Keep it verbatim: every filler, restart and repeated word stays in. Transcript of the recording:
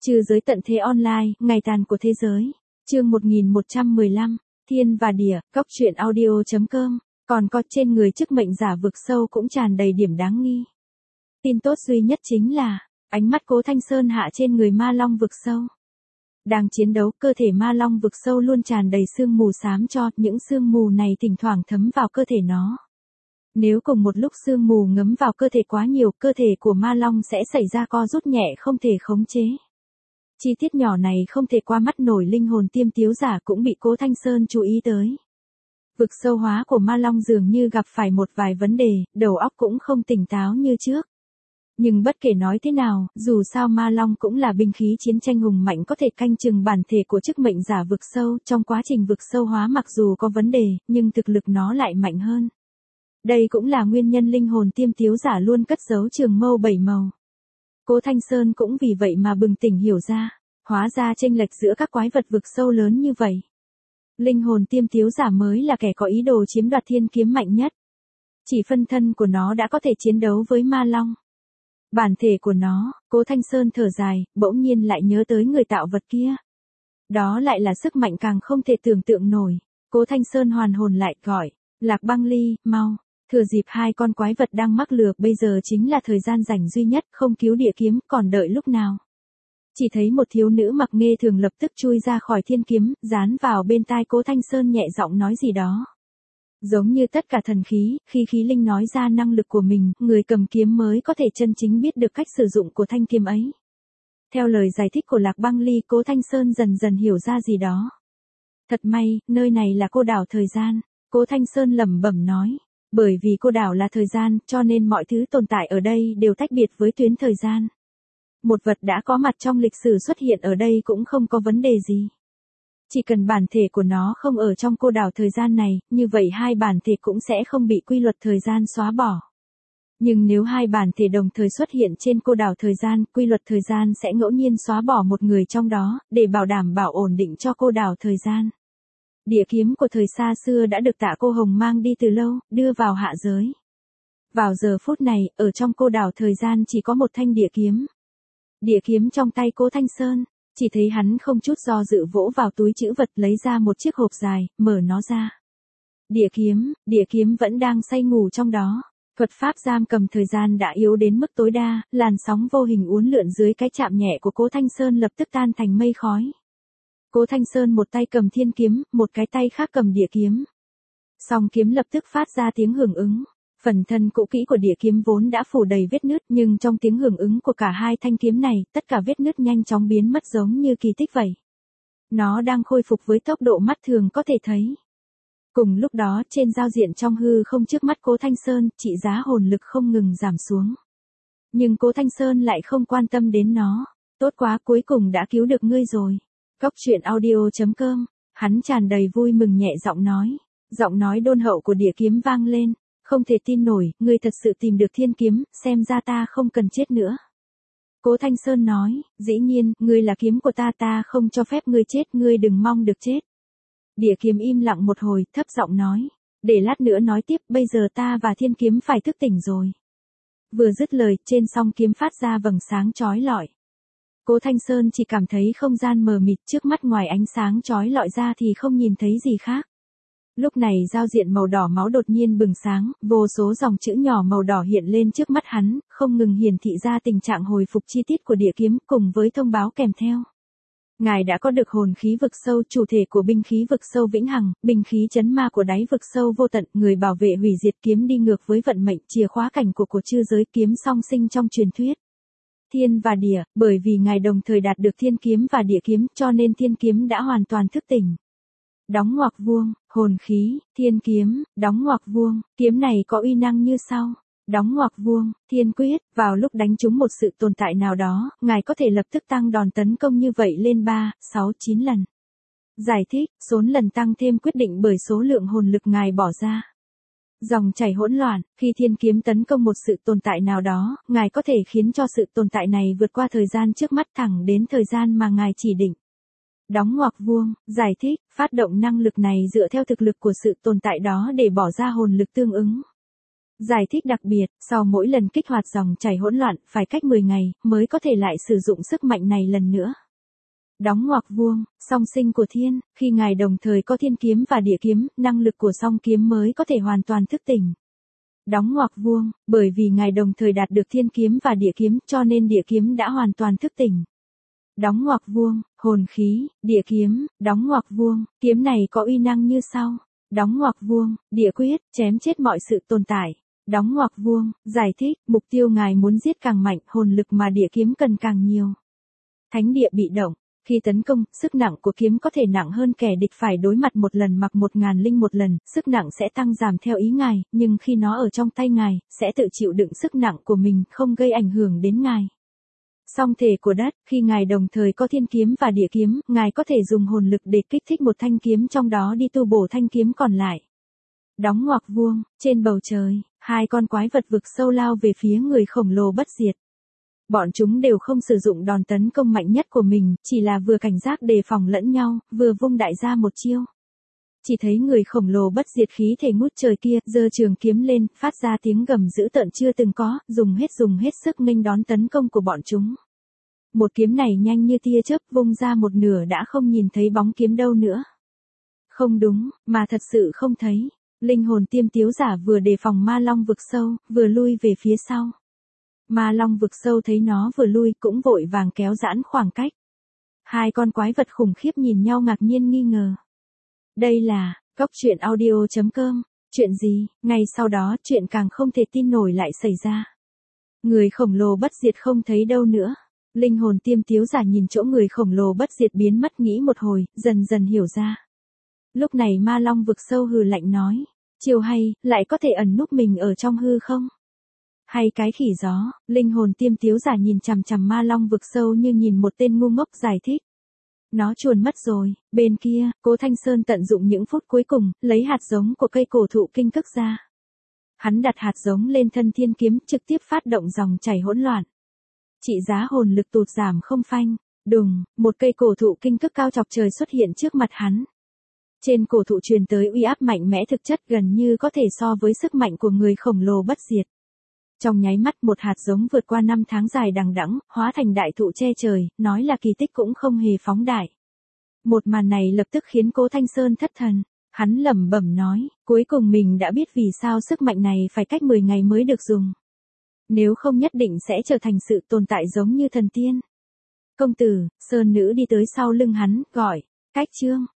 Trừ giới tận thế online, ngày tàn của thế giới. Chương một nghìn một trăm mười lăm, Thiên và Địa, Cóc truyện audio chấm com. Còn có trên người chức mệnh giả vực sâu cũng tràn đầy điểm đáng nghi. Tin tốt duy nhất chính là, ánh mắt Cố Thanh Sơn hạ trên người ma long vực sâu. Đang chiến đấu, cơ thể ma long vực sâu luôn tràn đầy sương mù xám cho, những sương mù này thỉnh thoảng thấm vào cơ thể nó. Nếu cùng một lúc sương mù ngấm vào cơ thể quá nhiều, cơ thể của ma long sẽ xảy ra co rút nhẹ không thể khống chế. Chi tiết nhỏ này không thể qua mắt nổi linh hồn tiêm tiếu giả cũng bị Cố Thanh Sơn chú ý tới. Vực sâu hóa của ma long dường như gặp phải một vài vấn đề, đầu óc cũng không tỉnh táo như trước. Nhưng bất kể nói thế nào, dù sao ma long cũng là binh khí chiến tranh hùng mạnh có thể canh chừng bản thể của chức mệnh giả vực sâu, trong quá trình vực sâu hóa mặc dù có vấn đề, nhưng thực lực nó lại mạnh hơn. Đây cũng là nguyên nhân linh hồn tiêm tiếu giả luôn cất giấu trường mâu bảy màu. Cố Thanh Sơn cũng vì vậy mà bừng tỉnh hiểu ra, hóa ra chênh lệch giữa các quái vật vực sâu lớn như vậy. Linh hồn tiêm tiếu giả mới là kẻ có ý đồ chiếm đoạt thiên kiếm mạnh nhất. Chỉ phân thân của nó đã có thể chiến đấu với ma long. Bản thể của nó, Cố Thanh Sơn thở dài, bỗng nhiên lại nhớ tới người tạo vật kia. Đó lại là sức mạnh càng không thể tưởng tượng nổi. Cố Thanh Sơn hoàn hồn lại gọi, Lạc Băng Ly, mau. Thừa dịp hai con quái vật đang mắc lừa, bây giờ chính là thời gian rảnh duy nhất, không cứu địa kiếm, còn đợi lúc nào. Chỉ thấy một thiếu nữ mặc nghê thường lập tức chui ra khỏi thiên kiếm, dán vào bên tai Cố Thanh Sơn nhẹ giọng nói gì đó. Giống như tất cả thần khí, khi khí linh nói ra năng lực của mình, người cầm kiếm mới có thể chân chính biết được cách sử dụng của thanh kiếm ấy. Theo lời giải thích của Lạc Băng Ly, Cố Thanh Sơn dần dần hiểu ra gì đó. Thật may, nơi này là cô đảo thời gian, Cố Thanh Sơn lẩm bẩm nói. Bởi vì cô đảo là thời gian, cho nên mọi thứ tồn tại ở đây đều tách biệt với tuyến thời gian. Một vật đã có mặt trong lịch sử xuất hiện ở đây cũng không có vấn đề gì. Chỉ cần bản thể của nó không ở trong cô đảo thời gian này, như vậy hai bản thể cũng sẽ không bị quy luật thời gian xóa bỏ. Nhưng nếu hai bản thể đồng thời xuất hiện trên cô đảo thời gian, quy luật thời gian sẽ ngẫu nhiên xóa bỏ một người trong đó, để bảo đảm bảo ổn định cho cô đảo thời gian. Địa kiếm của thời xa xưa đã được Tạ Cô Hồng mang đi từ lâu, đưa vào hạ giới. Vào giờ phút này, ở trong cô đảo thời gian chỉ có một thanh địa kiếm. Địa kiếm trong tay Cố Thanh Sơn, chỉ thấy hắn không chút do dự vỗ vào túi trữ vật lấy ra một chiếc hộp dài, mở nó ra. Địa kiếm, địa kiếm vẫn đang say ngủ trong đó. Thuật pháp giam cầm thời gian đã yếu đến mức tối đa, làn sóng vô hình uốn lượn dưới cái chạm nhẹ của Cố Thanh Sơn lập tức tan thành mây khói. Cố Thanh Sơn một tay cầm thiên kiếm, một cái tay khác cầm địa kiếm. Song kiếm lập tức phát ra tiếng hưởng ứng. Phần thân cũ kỹ của địa kiếm vốn đã phủ đầy vết nứt, nhưng trong tiếng hưởng ứng của cả hai thanh kiếm này, tất cả vết nứt nhanh chóng biến mất giống như kỳ tích vậy. Nó đang khôi phục với tốc độ mắt thường có thể thấy. Cùng lúc đó, trên giao diện trong hư không trước mắt Cố Thanh Sơn, trị giá hồn lực không ngừng giảm xuống. Nhưng Cố Thanh Sơn lại không quan tâm đến nó. Tốt quá, cuối cùng đã cứu được ngươi rồi. Cóc truyện audio chấm com, hắn tràn đầy vui mừng nhẹ giọng nói. Giọng nói đôn hậu của địa kiếm vang lên. Không thể tin nổi, ngươi thật sự tìm được thiên kiếm, xem ra ta không cần chết nữa. Cố Thanh Sơn nói, dĩ nhiên, ngươi là kiếm của ta, ta không cho phép ngươi chết, ngươi đừng mong được chết. Địa kiếm im lặng một hồi, thấp giọng nói, để lát nữa nói tiếp, bây giờ ta và thiên kiếm phải thức tỉnh rồi. Vừa dứt lời, trên song kiếm phát ra vầng sáng chói lọi. Cố Thanh Sơn chỉ cảm thấy không gian mờ mịt, trước mắt ngoài ánh sáng chói lọi ra thì không nhìn thấy gì khác. Lúc này giao diện màu đỏ máu đột nhiên bừng sáng, vô số dòng chữ nhỏ màu đỏ hiện lên trước mắt hắn, không ngừng hiển thị ra tình trạng hồi phục chi tiết của địa kiếm cùng với thông báo kèm theo. Ngài đã có được hồn khí vực sâu, chủ thể của binh khí vực sâu vĩnh hằng, binh khí chấn ma của đáy vực sâu vô tận, người bảo vệ hủy diệt, kiếm đi ngược với vận mệnh, chìa khóa cảnh của của chư giới, kiếm song sinh trong truyền thuyết. Thiên và địa, bởi vì ngài đồng thời đạt được thiên kiếm và địa kiếm, cho nên thiên kiếm đã hoàn toàn thức tỉnh. Đóng ngoặc vuông, hồn khí, thiên kiếm, đóng ngoặc vuông, kiếm này có uy năng như sau. Đóng ngoặc vuông, thiên quyết, vào lúc đánh trúng một sự tồn tại nào đó, ngài có thể lập tức tăng đòn tấn công như vậy lên ba, sáu, chín lần. Giải thích, số lần tăng thêm quyết định bởi số lượng hồn lực ngài bỏ ra. Dòng chảy hỗn loạn, khi thiên kiếm tấn công một sự tồn tại nào đó, ngài có thể khiến cho sự tồn tại này vượt qua thời gian trước mắt thẳng đến thời gian mà ngài chỉ định. Đóng ngoặc vuông, giải thích, phát động năng lực này dựa theo thực lực của sự tồn tại đó để bỏ ra hồn lực tương ứng. Giải thích đặc biệt, sau mỗi lần kích hoạt dòng chảy hỗn loạn, phải cách mười ngày, mới có thể lại sử dụng sức mạnh này lần nữa. Đóng ngoặc vuông, song sinh của thiên, khi ngài đồng thời có thiên kiếm và địa kiếm, năng lực của song kiếm mới có thể hoàn toàn thức tỉnh. Đóng ngoặc vuông, bởi vì ngài đồng thời đạt được thiên kiếm và địa kiếm, cho nên địa kiếm đã hoàn toàn thức tỉnh. Đóng ngoặc vuông, hồn khí, địa kiếm, đóng ngoặc vuông, kiếm này có uy năng như sau. Đóng ngoặc vuông, địa quyết, chém chết mọi sự tồn tại. Đóng ngoặc vuông, giải thích, mục tiêu ngài muốn giết càng mạnh, hồn lực mà địa kiếm cần càng nhiều. Thánh địa bị động, khi tấn công, sức nặng của kiếm có thể nặng hơn kẻ địch phải đối mặt một lần mặc một ngàn linh một lần, sức nặng sẽ tăng giảm theo ý ngài, nhưng khi nó ở trong tay ngài, sẽ tự chịu đựng sức nặng của mình, không gây ảnh hưởng đến ngài. Song thể của đất, khi ngài đồng thời có thiên kiếm và địa kiếm, ngài có thể dùng hồn lực để kích thích một thanh kiếm trong đó đi tu bổ thanh kiếm còn lại. Đóng ngoặc vuông, trên bầu trời, hai con quái vật vực sâu lao về phía người khổng lồ bất diệt. Bọn chúng đều không sử dụng đòn tấn công mạnh nhất của mình, chỉ là vừa cảnh giác đề phòng lẫn nhau, vừa vung đại ra một chiêu. Chỉ thấy người khổng lồ bất diệt khí thể ngút trời kia, giơ trường kiếm lên, phát ra tiếng gầm dữ tợn chưa từng có, dùng hết dùng hết sức nghênh đón tấn công của bọn chúng. Một kiếm này nhanh như tia chớp, vung ra một nửa đã không nhìn thấy bóng kiếm đâu nữa. Không đúng, mà thật sự không thấy. Linh hồn tiêm tiếu giả vừa đề phòng ma long vực sâu, vừa lui về phía sau. Ma long vực sâu thấy nó vừa lui cũng vội vàng kéo giãn khoảng cách. Hai con quái vật khủng khiếp nhìn nhau ngạc nhiên nghi ngờ. Đây là, Cốc Truyện Audio chấm com, chuyện gì, ngay sau đó chuyện càng không thể tin nổi lại xảy ra. Người khổng lồ bất diệt không thấy đâu nữa. Linh hồn tiêm tiếu giả nhìn chỗ người khổng lồ bất diệt biến mất nghĩ một hồi, dần dần hiểu ra. Lúc này ma long vực sâu hừ lạnh nói, chiều hay, lại có thể ẩn núp mình ở trong hư không? Hay cái khỉ gió, linh hồn tiêm tiếu giả nhìn chằm chằm ma long vực sâu như nhìn một tên ngu ngốc giải thích. Nó chuồn mất rồi, bên kia, Cố Thanh Sơn tận dụng những phút cuối cùng, lấy hạt giống của cây cổ thụ kinh cức ra. Hắn đặt hạt giống lên thân thiên kiếm, trực tiếp phát động dòng chảy hỗn loạn. Trị giá hồn lực tụt giảm không phanh, đùng, một cây cổ thụ kinh cức cao chọc trời xuất hiện trước mặt hắn. Trên cổ thụ truyền tới uy áp mạnh mẽ thực chất gần như có thể so với sức mạnh của người khổng lồ bất diệt. Trong nháy mắt một hạt giống vượt qua năm tháng dài đằng đẵng, hóa thành đại thụ che trời, nói là kỳ tích cũng không hề phóng đại. Một màn này lập tức khiến Cố Thanh Sơn thất thần, hắn lẩm bẩm nói, cuối cùng mình đã biết vì sao sức mạnh này phải cách mười ngày mới được dùng. Nếu không nhất định sẽ trở thành sự tồn tại giống như thần tiên. Công tử, Sơn nữ đi tới sau lưng hắn, gọi, Cách Trương,